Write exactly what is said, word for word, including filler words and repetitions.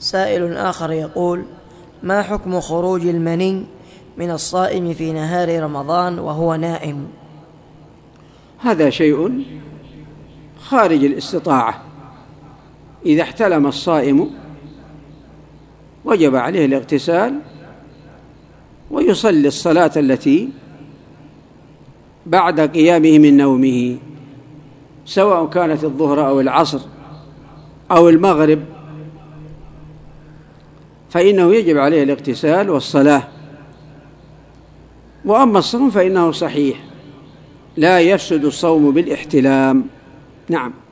سائل آخر يقول: ما حكم خروج المني من الصائم في نهار رمضان وهو نائم؟ هذا شيء خارج الاستطاعة. إذا احتلم الصائم وجب عليه الاغتسال ويصلي الصلاة التي بعد قيامه من نومه، سواء كانت الظهر أو العصر أو المغرب، فإنه يجب عليه الاغتسال والصلاة. وأما الصوم فإنه صحيح، لا يفسد الصوم بالاحتلام. نعم.